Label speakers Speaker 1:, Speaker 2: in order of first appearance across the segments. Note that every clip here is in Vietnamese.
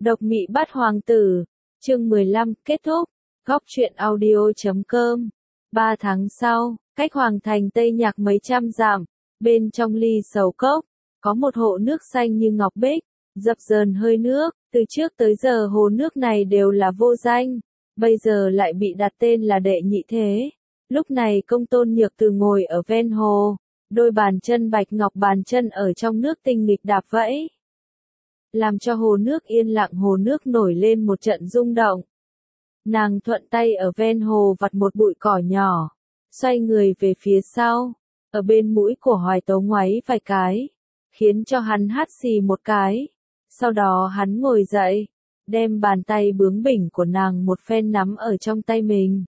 Speaker 1: Độc Mị Bắt Hoàng Tử, chương 15, kết thúc. Góc truyện audio.com. 3 tháng sau, cách Hoàng thành Tây Nhạc mấy trăm dặm, bên trong ly sầu cốc, có một hồ nước xanh như ngọc bích, dập dờn hơi nước. Từ trước tới giờ hồ nước này đều là vô danh, bây giờ lại bị đặt tên là Đệ Nhị Thế. Lúc này Công Tôn Nhược Từ ngồi ở ven hồ, đôi bàn chân bạch ngọc bàn chân ở trong nước tinh nghịch đạp vẫy, làm cho hồ nước yên lặng, hồ nước nổi lên một trận rung động. Nàng thuận tay ở ven hồ vặt một bụi cỏ nhỏ, xoay người về phía sau, ở bên mũi của Hoài Tấu ngoáy vài cái, khiến cho hắn hắt xì một cái. Sau đó hắn ngồi dậy, đem bàn tay bướng bỉnh của nàng một phen nắm ở trong tay mình.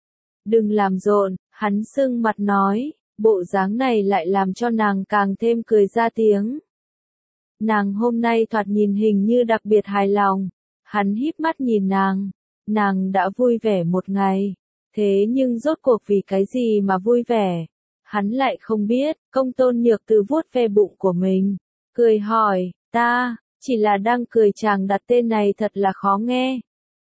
Speaker 1: Đừng làm rộn, hắn sưng mặt nói, bộ dáng này lại làm cho nàng càng thêm cười ra tiếng. Nàng hôm nay thoạt nhìn hình như đặc biệt hài lòng, hắn híp mắt nhìn nàng đã vui vẻ một ngày, thế nhưng rốt cuộc vì cái gì mà vui vẻ, hắn lại không biết. Công Tôn Nhược Từ vuốt ve bụng của mình, cười hỏi, ta, chỉ là đang cười, chàng đặt tên này thật là khó nghe.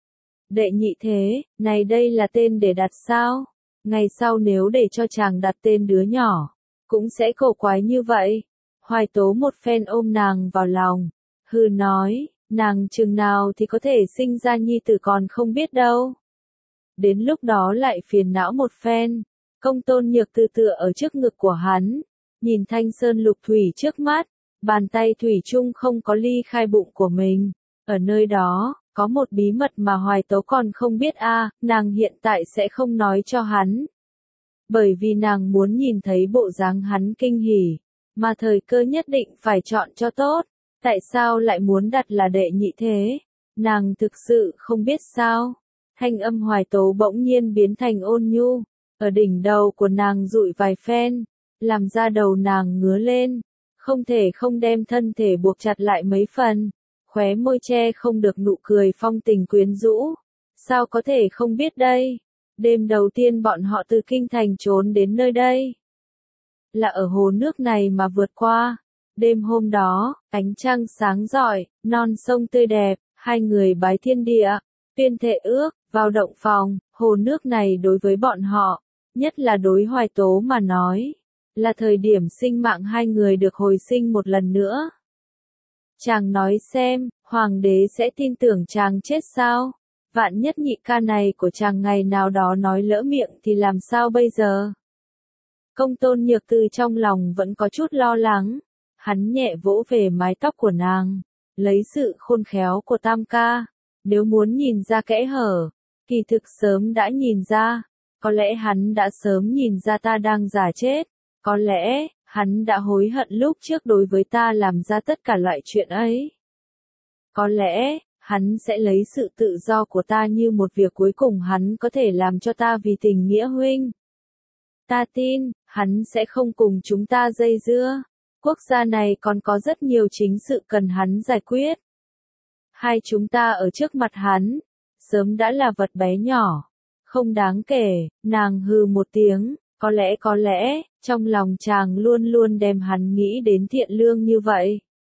Speaker 1: Đệ Nhị Thế, này đây là tên để đặt sao? Ngày sau nếu để cho chàng đặt tên đứa nhỏ, cũng sẽ cổ quái như vậy. Hoài Tố một phen ôm nàng vào lòng, hừ nói, nàng chừng nào thì có thể sinh ra nhi tử còn không biết đâu. Đến lúc đó lại phiền não một phen. Công Tôn Nhược Từ tựa ở trước ngực của hắn, nhìn thanh sơn lục thủy trước mắt, bàn tay thủy chung không có ly khai bụng của mình. Ở nơi đó, có một bí mật mà Hoài Tố còn không biết nàng hiện tại sẽ không nói cho hắn. Bởi vì nàng muốn nhìn thấy bộ dáng hắn kinh hỉ, mà thời cơ nhất định phải chọn cho tốt. Tại sao lại muốn đặt là Đệ Nhị Thế? Nàng thực sự không biết sao? Thanh âm Hoài Tố bỗng nhiên biến thành ôn nhu, ở đỉnh đầu của nàng dụi vài phen, làm da đầu nàng ngứa lên, không thể không đem thân thể buộc chặt lại mấy phần, khóe môi che không được nụ cười phong tình quyến rũ. Sao có thể không biết đây? Đêm đầu tiên bọn họ từ kinh thành trốn đến nơi đây, là ở hồ nước này mà vượt qua. Đêm hôm đó, ánh trăng sáng rọi, non sông tươi đẹp, hai người bái thiên địa, tuyên thệ ước, vào động phòng. Hồ nước này đối với bọn họ, nhất là đối Hoài Tố mà nói, là thời điểm sinh mạng hai người được hồi sinh một lần nữa. Chàng nói xem, hoàng đế sẽ tin tưởng chàng chết sao? Vạn nhất nhị ca này của chàng ngày nào đó nói lỡ miệng thì làm sao bây giờ? Công Tôn Nhược Từ trong lòng vẫn có chút lo lắng, hắn nhẹ vỗ về mái tóc của nàng, lấy sự khôn khéo của tam ca, nếu muốn nhìn ra kẽ hở, kỳ thực sớm đã nhìn ra, có lẽ hắn đã sớm nhìn ra ta đang giả chết, có lẽ hắn đã hối hận lúc trước đối với ta làm ra tất cả loại chuyện ấy. Có lẽ hắn sẽ lấy sự tự do của ta như một việc cuối cùng hắn có thể làm cho ta vì tình nghĩa huynh. Ta tin, hắn sẽ không cùng chúng ta dây dưa. Quốc gia này còn có rất nhiều chính sự cần hắn giải quyết. Hai chúng ta ở trước mặt hắn, sớm đã là vật bé nhỏ, không đáng kể. Nàng hừ một tiếng, có lẽ, trong lòng chàng luôn luôn đem hắn nghĩ đến thiện lương như vậy.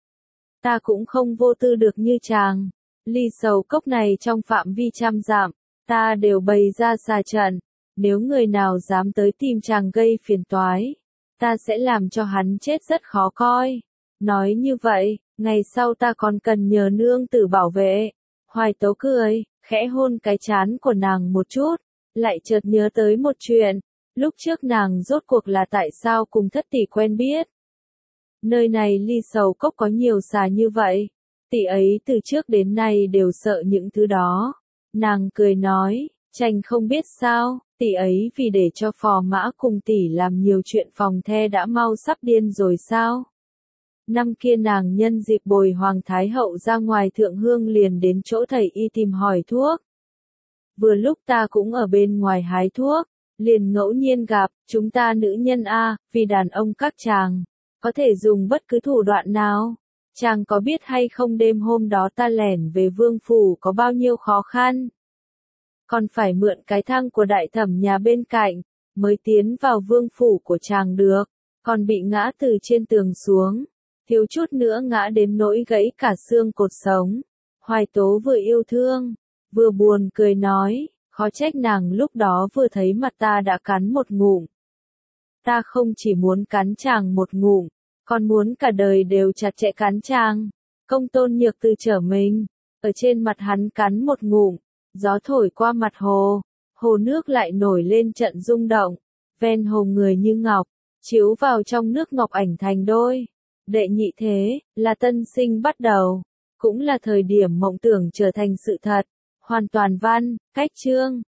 Speaker 1: Ta cũng không vô tư được như chàng. Ly sầu cốc này trong phạm vi trăm dặm, ta đều bày ra xà trận. Nếu người nào dám tới tìm chàng gây phiền toái, ta sẽ làm cho hắn chết rất khó coi. Nói như vậy, ngày sau ta còn cần nhờ nương tử bảo vệ. Hoài Tố cười, khẽ hôn cái trán của nàng một chút, lại chợt nhớ tới một chuyện. Lúc trước nàng rốt cuộc là tại sao cùng thất tỷ quen biết. Nơi này ly sầu cốc có nhiều xà như vậy, tỷ ấy từ trước đến nay đều sợ những thứ đó. Nàng cười nói, chàng không biết sao, tỷ ấy vì để cho phò mã cùng tỷ làm nhiều chuyện phòng the đã mau sắp điên rồi sao. Năm kia nàng nhân dịp bồi Hoàng Thái Hậu ra ngoài thượng hương liền đến chỗ thầy y tìm hỏi thuốc. Vừa lúc ta cũng ở bên ngoài hái thuốc, liền ngẫu nhiên gặp. Chúng ta nữ nhân vì đàn ông các chàng, có thể dùng bất cứ thủ đoạn nào. Chàng có biết hay không, đêm hôm đó ta lẻn về vương phủ có bao nhiêu khó khăn. Còn phải mượn cái thang của đại thẩm nhà bên cạnh, mới tiến vào vương phủ của chàng được, còn bị ngã từ trên tường xuống, thiếu chút nữa ngã đến nỗi gãy cả xương cột sống. Hoài Tố vừa yêu thương, vừa buồn cười nói, khó trách nàng lúc đó vừa thấy mặt ta đã cắn một ngụm. Ta không chỉ muốn cắn chàng một ngụm, còn muốn cả đời đều chặt chẽ cắn chàng. Công Tôn Nhược Từ trở mình, ở trên mặt hắn cắn một ngụm, gió thổi qua mặt hồ, hồ nước lại nổi lên trận rung động, ven hồ người như ngọc, chiếu vào trong nước ngọc ảnh thành đôi. Đệ nhị thế, là tân sinh bắt đầu, cũng là thời điểm mộng tưởng trở thành sự thật, hoàn toàn văn, cách chương.